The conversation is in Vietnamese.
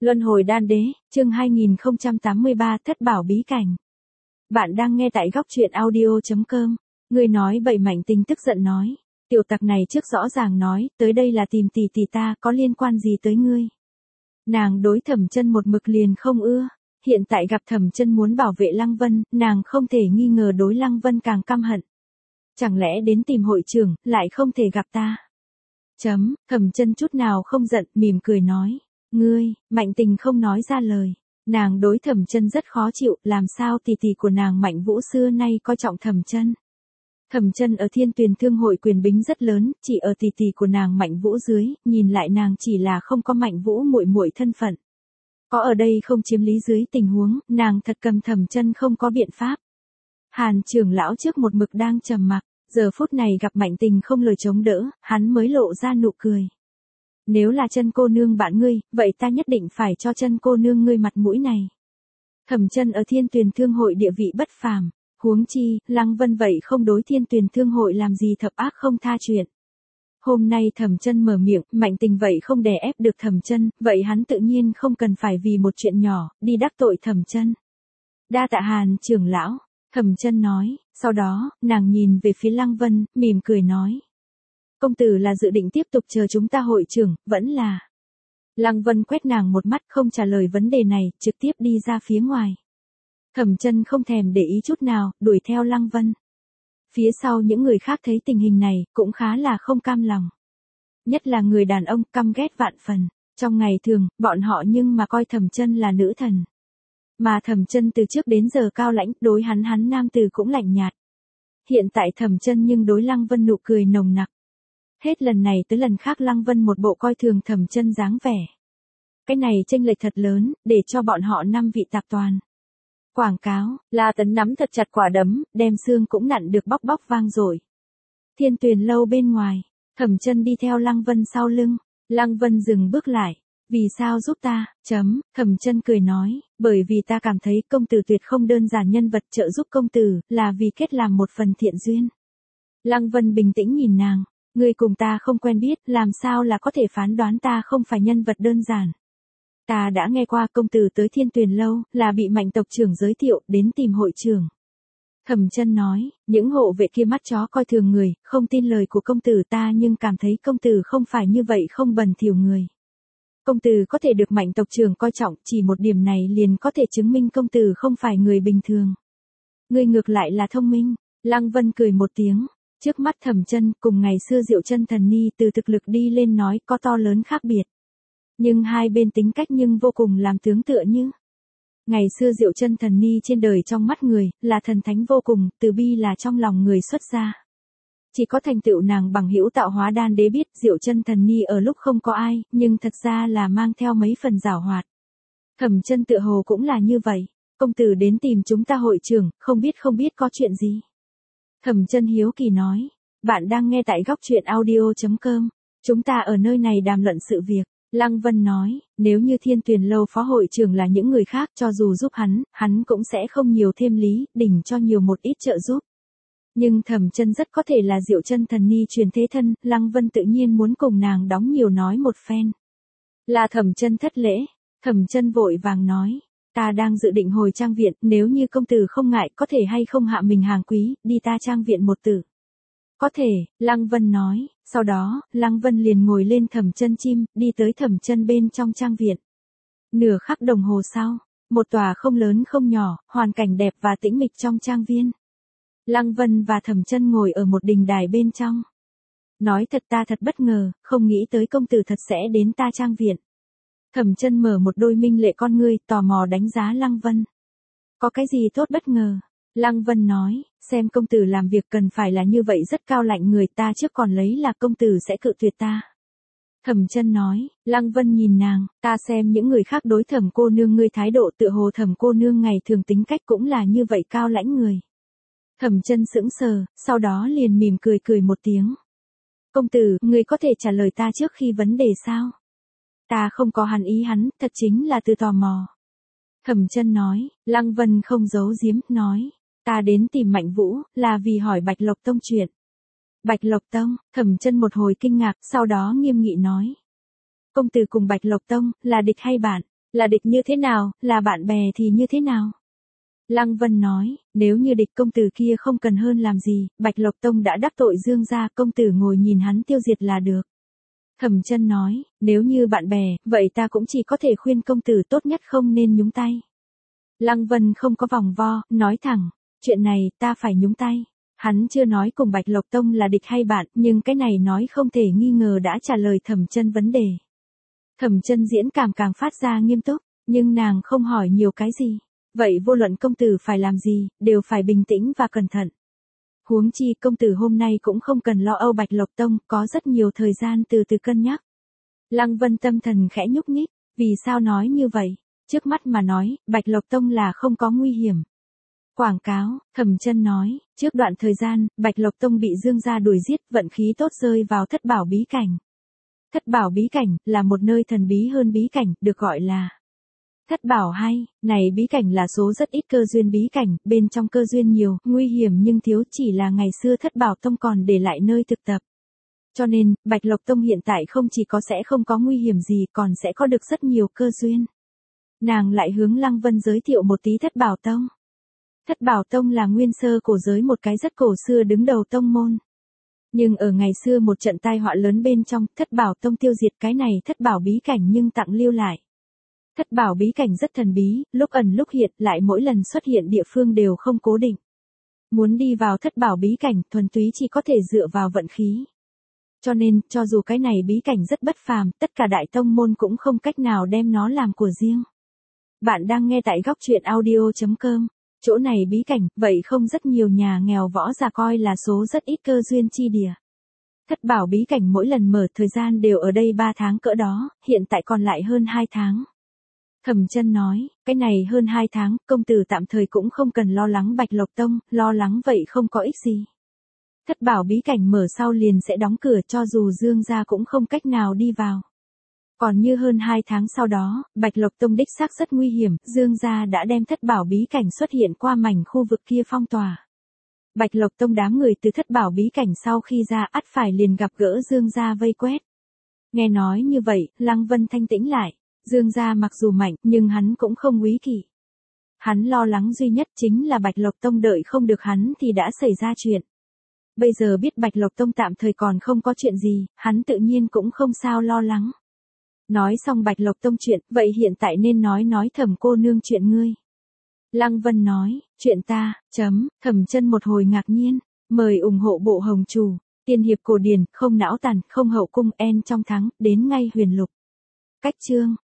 Luân hồi đan đế, chương 2083 thất bảo bí cảnh. Bạn đang nghe tại góc truyện audio.com. Người nói bậy Mạnh Tình tức giận nói. Tiểu tặc này trước rõ ràng nói, tới đây là tìm tỷ ta, có liên quan gì tới ngươi. Nàng đối Thẩm Chân một mực liền không ưa. Hiện tại gặp Thẩm Chân muốn bảo vệ Lăng Vân, nàng không thể nghi ngờ đối Lăng Vân càng căm hận. Chẳng lẽ đến tìm hội trưởng, lại không thể gặp ta. Thẩm Chân chút nào không giận, mỉm cười nói. Ngươi, Mạnh Tình không nói ra lời. Nàng đối Thẩm Chân rất khó chịu, làm sao tỷ của nàng Mạnh Vũ xưa nay coi trọng Thẩm Chân. Thẩm Chân ở Thiên Tuyền Thương hội quyền bính rất lớn, chỉ ở tỷ của nàng Mạnh Vũ dưới, nhìn lại nàng chỉ là không có Mạnh Vũ muội muội thân phận. Có ở đây không chiếm lý dưới tình huống, nàng thật cầm Thẩm Chân không có biện pháp. Hàn trưởng lão trước một mực đang trầm mặc, giờ phút này gặp Mạnh Tình không lời chống đỡ, hắn mới lộ ra nụ cười. Nếu là Chân cô nương bạn ngươi, vậy ta nhất định phải cho Chân cô nương ngươi mặt mũi này. Thẩm Chân ở Thiên Tuyền Thương hội địa vị bất phàm, huống chi, Lăng Vân vậy không đối Thiên Tuyền Thương hội làm gì thập ác không tha chuyện. Hôm nay Thẩm Chân mở miệng, Mạnh Tình vậy không đè ép được Thẩm Chân, vậy hắn tự nhiên không cần phải vì một chuyện nhỏ, đi đắc tội Thẩm Chân. Đa tạ Hàn trưởng lão, Thẩm Chân nói, sau đó, nàng nhìn về phía Lăng Vân, mỉm cười nói. Công tử là dự định tiếp tục chờ chúng ta hội trưởng, vẫn là. Lăng Vân quét nàng một mắt không trả lời vấn đề này, trực tiếp đi ra phía ngoài. Thẩm Chân không thèm để ý chút nào, đuổi theo Lăng Vân. Phía sau những người khác thấy tình hình này, cũng khá là không cam lòng. Nhất là người đàn ông căm ghét vạn phần. Trong ngày thường, bọn họ nhưng mà coi Thẩm Chân là nữ thần. Mà Thẩm Chân từ trước đến giờ cao lãnh, đối hắn nam tử cũng lạnh nhạt. Hiện tại Thẩm Chân nhưng đối Lăng Vân nụ cười nồng nặc. Hết lần này tới lần khác Lăng Vân một bộ coi thường Thẩm Chân dáng vẻ. Cái này chênh lệch thật lớn, để cho bọn họ 5 vị tạp toàn. Quảng cáo, La Tấn nắm thật chặt quả đấm, đem xương cũng nặn được bóc vang rồi. Thiên Tuyền lâu bên ngoài, Thẩm Chân đi theo Lăng Vân sau lưng. Lăng Vân dừng bước lại. Vì sao giúp ta? Thẩm Chân cười nói, bởi vì ta cảm thấy công tử tuyệt không đơn giản nhân vật, trợ giúp công tử, là vì kết làm một phần thiện duyên. Lăng Vân bình tĩnh nhìn nàng. Ngươi cùng ta không quen biết, làm sao là có thể phán đoán ta không phải nhân vật đơn giản. Ta đã nghe qua công tử tới Thiên Tuyền lâu, là bị Mạnh tộc trưởng giới thiệu, đến tìm hội trưởng. Thẩm Chân nói, những hộ vệ kia mắt chó coi thường người, không tin lời của công tử ta, nhưng cảm thấy công tử không phải như vậy, không bẩn thỉu người. Công tử có thể được Mạnh tộc trưởng coi trọng, chỉ một điểm này liền có thể chứng minh công tử không phải người bình thường. Ngươi ngược lại là thông minh. Lăng Vân cười một tiếng. Trước mắt Thẩm Chân cùng ngày xưa Diệu Chân thần ni từ thực lực đi lên nói có to lớn khác biệt. Nhưng hai bên tính cách nhưng vô cùng làm tướng tựa như. Ngày xưa Diệu Chân thần ni trên đời trong mắt người, là thần thánh vô cùng, từ bi là trong lòng người xuất gia. Chỉ có thành tựu nàng bằng hữu tạo hóa đan đế biết Diệu Chân thần ni ở lúc không có ai, nhưng thật ra là mang theo mấy phần giảo hoạt. Thẩm Chân tựa hồ cũng là như vậy. Công tử đến tìm chúng ta hội trưởng, không biết có chuyện gì. Thẩm Chân hiếu kỳ nói, bạn đang nghe tại góc truyện audio.com, chúng ta ở nơi này đàm luận sự việc. Lăng Vân nói, nếu như Thiên Tuyền lâu phó hội trưởng là những người khác, cho dù giúp hắn cũng sẽ không nhiều thêm lý, đỉnh cho nhiều một ít trợ giúp. Nhưng Thẩm Chân rất có thể là Diệu Chân thần ni truyền thế thân, Lăng Vân tự nhiên muốn cùng nàng đóng nhiều nói một phen. Là Thẩm Chân thất lễ. Thẩm Chân vội vàng nói, ta đang dự định hồi trang viện, nếu như công tử không ngại, có thể hay không hạ mình hàng quý, đi ta trang viện một tử. Có thể, Lăng Vân nói, sau đó, Lăng Vân liền ngồi lên Thẩm Chân chim, đi tới Thẩm Chân bên trong trang viện. Nửa khắc đồng hồ sau, một tòa không lớn không nhỏ, hoàn cảnh đẹp và tĩnh mịch trong trang viên. Lăng Vân và Thẩm Chân ngồi ở một đình đài bên trong. Nói thật ta thật bất ngờ, không nghĩ tới công tử thật sẽ đến ta trang viện. Thẩm Chân mở một đôi minh lệ con ngươi, tò mò đánh giá Lăng Vân. Có cái gì tốt bất ngờ? Lăng Vân nói, xem công tử làm việc cần phải là như vậy rất cao lạnh người, ta trước còn lấy là công tử sẽ cự tuyệt ta. Thẩm Chân nói, Lăng Vân nhìn nàng, ta xem những người khác đối Thẩm cô nương ngươi thái độ tựa hồ Thẩm cô nương ngày thường tính cách cũng là như vậy cao lãnh người. Thẩm Chân sững sờ, sau đó liền mỉm cười một tiếng. Công tử, ngươi có thể trả lời ta trước khi vấn đề sao? Ta không có hàn ý hắn, thật chính là từ tò mò. Thẩm Chân nói, Lăng Vân không giấu giếm, nói, ta đến tìm Mạnh Vũ, là vì hỏi Bạch Lộc Tông chuyện. Bạch Lộc Tông, Thẩm Chân một hồi kinh ngạc, sau đó nghiêm nghị nói. Công tử cùng Bạch Lộc Tông, là địch hay bạn? Là địch như thế nào, là bạn bè thì như thế nào? Lăng Vân nói, nếu như địch công tử kia không cần hơn làm gì, Bạch Lộc Tông đã đắc tội Dương gia, công tử ngồi nhìn hắn tiêu diệt là được. Thẩm Chân nói, nếu như bạn bè, vậy ta cũng chỉ có thể khuyên công tử tốt nhất không nên nhúng tay. Lăng Vân không có vòng vo, nói thẳng, chuyện này ta phải nhúng tay. Hắn chưa nói cùng Bạch Lộc Tông là địch hay bạn, nhưng cái này nói không thể nghi ngờ đã trả lời Thẩm Chân vấn đề. Thẩm Chân diễn cảm càng phát ra nghiêm túc, nhưng nàng không hỏi nhiều cái gì. Vậy vô luận công tử phải làm gì, đều phải bình tĩnh và cẩn thận. Huống chi công tử hôm nay cũng không cần lo âu Bạch Lộc Tông, có rất nhiều thời gian từ từ cân nhắc. Lăng Vân tâm thần khẽ nhúc nhích, vì sao nói như vậy? Trước mắt mà nói, Bạch Lộc Tông là không có nguy hiểm. Quảng cáo, Thẩm Chân nói, trước đoạn thời gian, Bạch Lộc Tông bị Dương gia đuổi giết, vận khí tốt rơi vào Thất Bảo bí cảnh. Thất Bảo bí cảnh là một nơi thần bí hơn bí cảnh, được gọi là Thất Bảo hay, này bí cảnh là số rất ít cơ duyên bí cảnh, bên trong cơ duyên nhiều, nguy hiểm nhưng thiếu, chỉ là ngày xưa Thất Bảo Tông còn để lại nơi thực tập. Cho nên, Bạch Lộc Tông hiện tại không chỉ có sẽ không có nguy hiểm gì, còn sẽ có được rất nhiều cơ duyên. Nàng lại hướng Lăng Vân giới thiệu một tí Thất Bảo Tông. Thất Bảo Tông là nguyên sơ cổ giới, một cái rất cổ xưa đứng đầu tông môn. Nhưng ở ngày xưa một trận tai họa lớn bên trong, Thất Bảo Tông tiêu diệt cái này Thất Bảo bí cảnh nhưng tặng lưu lại. Thất Bảo bí cảnh rất thần bí, lúc ẩn lúc hiện, lại mỗi lần xuất hiện địa phương đều không cố định. Muốn đi vào Thất Bảo bí cảnh, thuần túy chỉ có thể dựa vào vận khí. Cho nên, cho dù cái này bí cảnh rất bất phàm, tất cả đại tông môn cũng không cách nào đem nó làm của riêng. Bạn đang nghe tại góc truyện audio.com. Chỗ này bí cảnh, vậy không rất nhiều nhà nghèo võ giả coi là số rất ít cơ duyên chi địa. Thất Bảo bí cảnh mỗi lần mở thời gian đều ở đây 3 tháng cỡ đó, hiện tại còn lại hơn 2 tháng. Thẩm Chân nói, cái này hơn 2 tháng, công tử tạm thời cũng không cần lo lắng Bạch Lộc Tông, lo lắng vậy không có ích gì. Thất Bảo bí cảnh mở sau liền sẽ đóng cửa, cho dù Dương gia cũng không cách nào đi vào. Còn như hơn 2 tháng sau đó, Bạch Lộc Tông đích xác rất nguy hiểm, Dương gia đã đem Thất Bảo bí cảnh xuất hiện qua mảnh khu vực kia phong tỏa. Bạch Lộc Tông đám người từ Thất Bảo bí cảnh sau khi ra ắt phải liền gặp gỡ Dương gia vây quét. Nghe nói như vậy, Lăng Vân thanh tĩnh lại, Dương gia mặc dù mạnh, nhưng hắn cũng không úy kỵ. Hắn lo lắng duy nhất chính là Bạch Lộc Tông đợi không được hắn thì đã xảy ra chuyện. Bây giờ biết Bạch Lộc Tông tạm thời còn không có chuyện gì, hắn tự nhiên cũng không sao lo lắng. Nói xong Bạch Lộc Tông chuyện, vậy hiện tại nên nói Thẩm cô nương chuyện ngươi. Lăng Vân nói, chuyện ta, Thẩm Chân một hồi ngạc nhiên, mời ủng hộ bộ Hồng Trù, tiên hiệp cổ điển, không não tàn, không hậu cung, en trong thắng, đến ngay huyền lục. Cách chương.